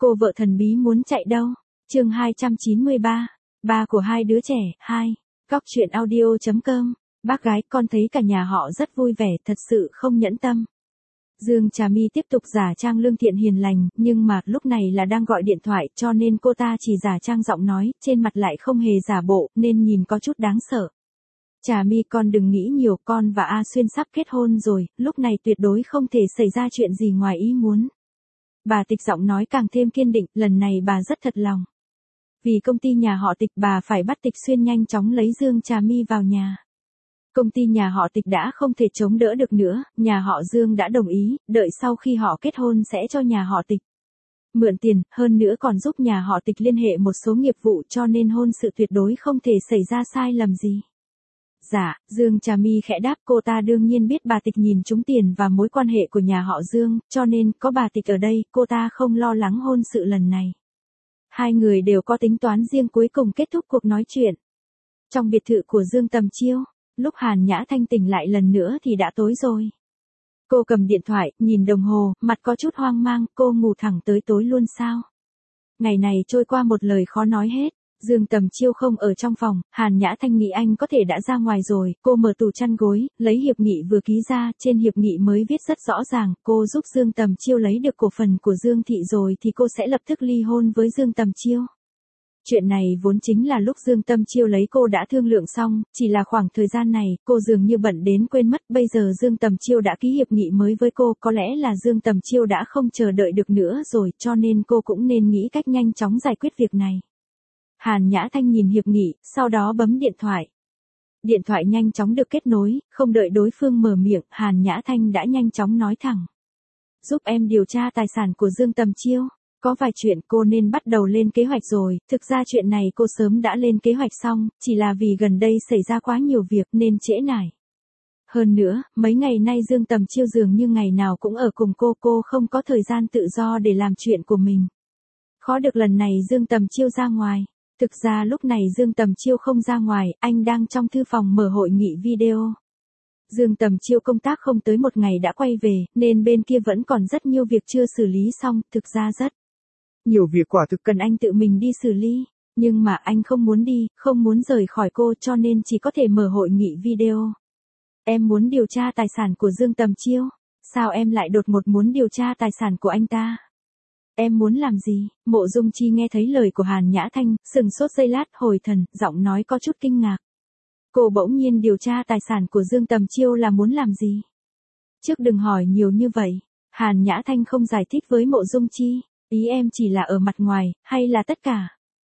Cô vợ thần bí muốn chạy đâu? Chương 293. Ba của hai đứa trẻ, 2. Góc truyện audio.com. Bác gái, con thấy cả nhà họ rất vui vẻ, thật sự không nhẫn tâm. Dương Trà My tiếp tục giả trang lương thiện hiền lành, nhưng mà lúc này là đang gọi điện thoại, cho nên cô ta chỉ giả trang giọng nói, trên mặt lại không hề giả bộ, nên nhìn có chút đáng sợ. Trà My, con đừng nghĩ nhiều, con và A Xuyên sắp kết hôn rồi, lúc này tuyệt đối không thể xảy ra chuyện gì ngoài ý muốn. Bà Tịch giọng nói càng thêm kiên định, lần này bà rất thật lòng. Vì công ty nhà họ Tịch, bà phải bắt Tịch Xuyên nhanh chóng lấy Dương Trà My vào nhà. Công ty nhà họ Tịch đã không thể chống đỡ được nữa, nhà họ Dương đã đồng ý, đợi sau khi họ kết hôn sẽ cho nhà họ Tịch mượn tiền, hơn nữa còn giúp nhà họ Tịch liên hệ một số nghiệp vụ, cho nên hôn sự tuyệt đối không thể xảy ra sai lầm gì. Dạ, Dương Trà My khẽ đáp, cô ta đương nhiên biết bà Tịch nhìn trúng tiền và mối quan hệ của nhà họ Dương, cho nên có bà Tịch ở đây, cô ta không lo lắng hôn sự lần này. Hai người đều có tính toán riêng, cuối cùng kết thúc cuộc nói chuyện. Trong biệt thự của Dương Tầm Chiêu, lúc Hàn Nhã Thanh tỉnh lại lần nữa thì đã tối rồi. Cô cầm điện thoại, nhìn đồng hồ, mặt có chút hoang mang, cô ngủ thẳng tới tối luôn sao? Ngày này trôi qua một lời khó nói hết. Dương Tầm Chiêu không ở trong phòng, Hàn Nhã Thanh nghĩ anh có thể đã ra ngoài rồi, cô mở tủ chăn gối, lấy hiệp nghị vừa ký ra, trên hiệp nghị mới viết rất rõ ràng, cô giúp Dương Tầm Chiêu lấy được cổ phần của Dương Thị rồi thì cô sẽ lập tức ly hôn với Dương Tầm Chiêu. Chuyện này vốn chính là lúc Dương Tầm Chiêu lấy cô đã thương lượng xong, chỉ là khoảng thời gian này, cô dường như bận đến quên mất, bây giờ Dương Tầm Chiêu đã ký hiệp nghị mới với cô, có lẽ là Dương Tầm Chiêu đã không chờ đợi được nữa rồi, cho nên cô cũng nên nghĩ cách nhanh chóng giải quyết việc này. Hàn Nhã Thanh nhìn hiệp nghị, sau đó bấm điện thoại. Điện thoại nhanh chóng được kết nối, không đợi đối phương mở miệng, Hàn Nhã Thanh đã nhanh chóng nói thẳng. Giúp em điều tra tài sản của Dương Tầm Chiêu. Có vài chuyện cô nên bắt đầu lên kế hoạch rồi, thực ra chuyện này cô sớm đã lên kế hoạch xong, chỉ là vì gần đây xảy ra quá nhiều việc nên trễ nải. Hơn nữa, mấy ngày nay Dương Tầm Chiêu dường như ngày nào cũng ở cùng cô không có thời gian tự do để làm chuyện của mình. Khó được lần này Dương Tầm Chiêu ra ngoài. Thực ra lúc này Dương Tầm Chiêu không ra ngoài, anh đang trong thư phòng mở hội nghị video. Dương Tầm Chiêu công tác không tới một ngày đã quay về, nên bên kia vẫn còn rất nhiều việc chưa xử lý xong, thực ra rất nhiều việc quả thực cần anh tự mình đi xử lý. Nhưng mà anh không muốn đi, không muốn rời khỏi cô, cho nên chỉ có thể mở hội nghị video. Em muốn điều tra tài sản của Dương Tầm Chiêu. Sao em lại đột ngột muốn điều tra tài sản của anh ta? Em muốn làm gì? Mộ Dung Chi nghe thấy lời của Hàn Nhã Thanh, sừng sốt giây lát, hồi thần, giọng nói có chút kinh ngạc. Cô bỗng nhiên điều tra tài sản của Dương Tầm Chiêu là muốn làm gì? Trước đừng hỏi nhiều như vậy. Hàn Nhã Thanh không giải thích với Mộ Dung Chi. Ý em chỉ là ở mặt ngoài, hay là tất cả?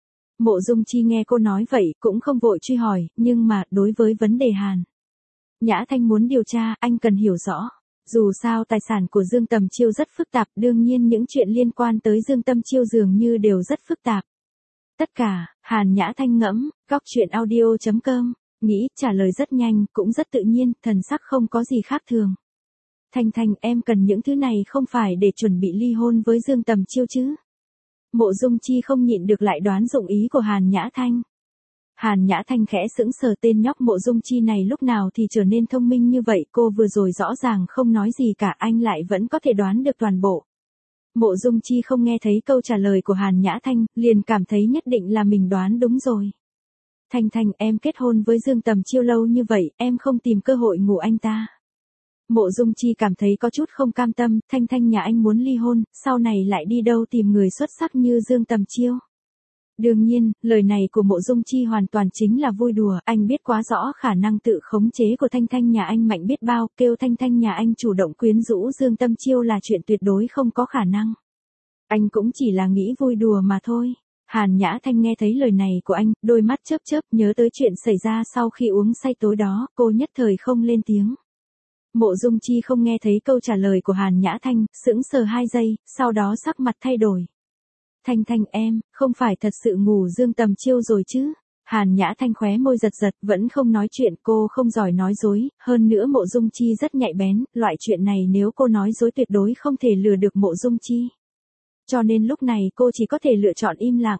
Mộ Dung Chi nghe cô nói vậy, cũng không vội truy hỏi, nhưng mà, đối với vấn đề Hàn Nhã Thanh muốn điều tra, anh cần hiểu rõ. Dù sao tài sản của Dương Tầm Chiêu rất phức tạp, đương nhiên những chuyện liên quan tới Dương Tầm Chiêu dường như đều rất phức tạp. Tất cả, Hàn Nhã Thanh ngẫm, góc truyện audio.com, nghĩ, trả lời rất nhanh, cũng rất tự nhiên, thần sắc không có gì khác thường. Thanh Thanh, em cần những thứ này không phải để chuẩn bị ly hôn với Dương Tầm Chiêu chứ? Mộ Dung Chi không nhịn được lại đoán dụng ý của Hàn Nhã Thanh. Hàn Nhã Thanh khẽ sững sờ, tên nhóc Mộ Dung Chi này lúc nào thì trở nên thông minh như vậy, cô vừa rồi rõ ràng không nói gì cả, anh lại vẫn có thể đoán được toàn bộ. Mộ Dung Chi không nghe thấy câu trả lời của Hàn Nhã Thanh, liền cảm thấy nhất định là mình đoán đúng rồi. Thanh Thanh, em kết hôn với Dương Tầm Chiêu lâu như vậy, em không tìm cơ hội ngủ anh ta. Mộ Dung Chi cảm thấy có chút không cam tâm, Thanh Thanh nhà anh muốn ly hôn, sau này lại đi đâu tìm người xuất sắc như Dương Tầm Chiêu. Đương nhiên, lời này của Mộ Dung Chi hoàn toàn chính là vui đùa, anh biết quá rõ khả năng tự khống chế của Thanh Thanh nhà anh mạnh biết bao, kêu Thanh Thanh nhà anh chủ động quyến rũ Dương Tầm Chiêu là chuyện tuyệt đối không có khả năng. Anh cũng chỉ là nghĩ vui đùa mà thôi. Hàn Nhã Thanh nghe thấy lời này của anh, đôi mắt chớp chớp, nhớ tới chuyện xảy ra sau khi uống say tối đó, cô nhất thời không lên tiếng. Mộ Dung Chi không nghe thấy câu trả lời của Hàn Nhã Thanh, sững sờ 2 giây, sau đó sắc mặt thay đổi. Thanh Thanh em, không phải thật sự ngủ Dương Tầm Chiêu rồi chứ? Hàn Nhã Thanh khóe môi giật giật, vẫn không nói chuyện, cô không giỏi nói dối, hơn nữa Mộ Dung Chi rất nhạy bén, loại chuyện này nếu cô nói dối tuyệt đối không thể lừa được Mộ Dung Chi. Cho nên lúc này cô chỉ có thể lựa chọn im lặng.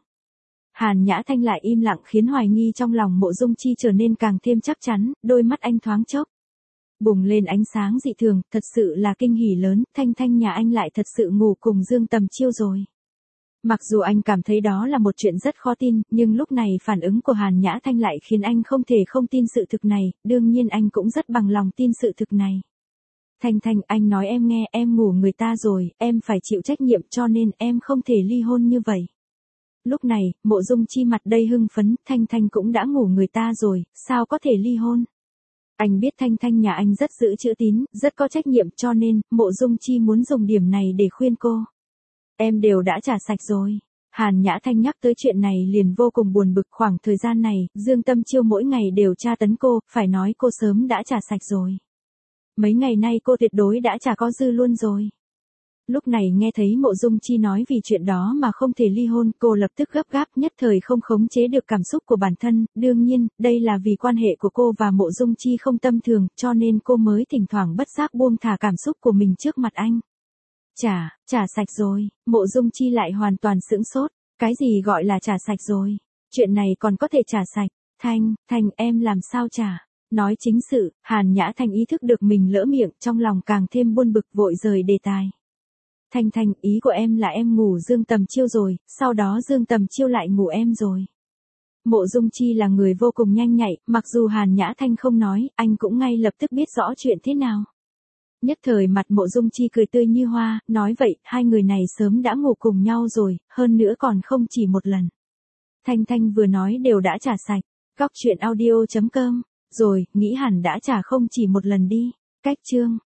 Hàn Nhã Thanh lại im lặng khiến hoài nghi trong lòng Mộ Dung Chi trở nên càng thêm chắc chắn, đôi mắt anh thoáng chốc bùng lên ánh sáng dị thường, thật sự là kinh hỉ lớn, Thanh Thanh nhà anh lại thật sự ngủ cùng Dương Tầm Chiêu rồi. Mặc dù anh cảm thấy đó là một chuyện rất khó tin, nhưng lúc này phản ứng của Hàn Nhã Thanh lại khiến anh không thể không tin sự thực này, đương nhiên anh cũng rất bằng lòng tin sự thực này. Thanh Thanh, anh nói em nghe, em ngủ người ta rồi, em phải chịu trách nhiệm cho nên em không thể ly hôn như vậy. Lúc này, Mộ Dung Chi mặt đầy hưng phấn, Thanh Thanh cũng đã ngủ người ta rồi, sao có thể ly hôn? Anh biết Thanh Thanh nhà anh rất giữ chữ tín, rất có trách nhiệm cho nên, Mộ Dung Chi muốn dùng điểm này để khuyên cô. Em đều đã trả sạch rồi. Hàn Nhã Thanh nhắc tới chuyện này liền vô cùng buồn bực, khoảng thời gian này, Dương Tâm Chiêu mỗi ngày đều tra tấn cô, phải nói cô sớm đã trả sạch rồi. Mấy ngày nay cô tuyệt đối đã trả có dư luôn rồi. Lúc này nghe thấy Mộ Dung Chi nói vì chuyện đó mà không thể ly hôn, cô lập tức gấp gáp, nhất thời không khống chế được cảm xúc của bản thân, đương nhiên, đây là vì quan hệ của cô và Mộ Dung Chi không tâm thường, cho nên cô mới thỉnh thoảng bất giác buông thả cảm xúc của mình trước mặt anh. Trả sạch rồi, Mộ Dung Chi lại hoàn toàn sững sốt, cái gì gọi là trả sạch rồi, chuyện này còn có thể trả sạch, Thanh, em làm sao trả? Nói chính sự, Hàn Nhã Thanh ý thức được mình lỡ miệng, trong lòng càng thêm buồn bực vội rời đề tài. Thanh, ý của em là em ngủ Dương Tầm Chiêu rồi, sau đó Dương Tầm Chiêu lại ngủ em rồi. Mộ Dung Chi là người vô cùng nhanh nhạy, mặc dù Hàn Nhã Thanh không nói, anh cũng ngay lập tức biết rõ chuyện thế nào. Nhất thời mặt Mộ Dung Chi cười tươi như hoa, nói vậy, hai người này sớm đã ngủ cùng nhau rồi, hơn nữa còn không chỉ một lần. Thanh vừa nói đều đã trả sạch, góc truyện audio.com, rồi, nghĩ hẳn đã trả không chỉ một lần đi. Cách chương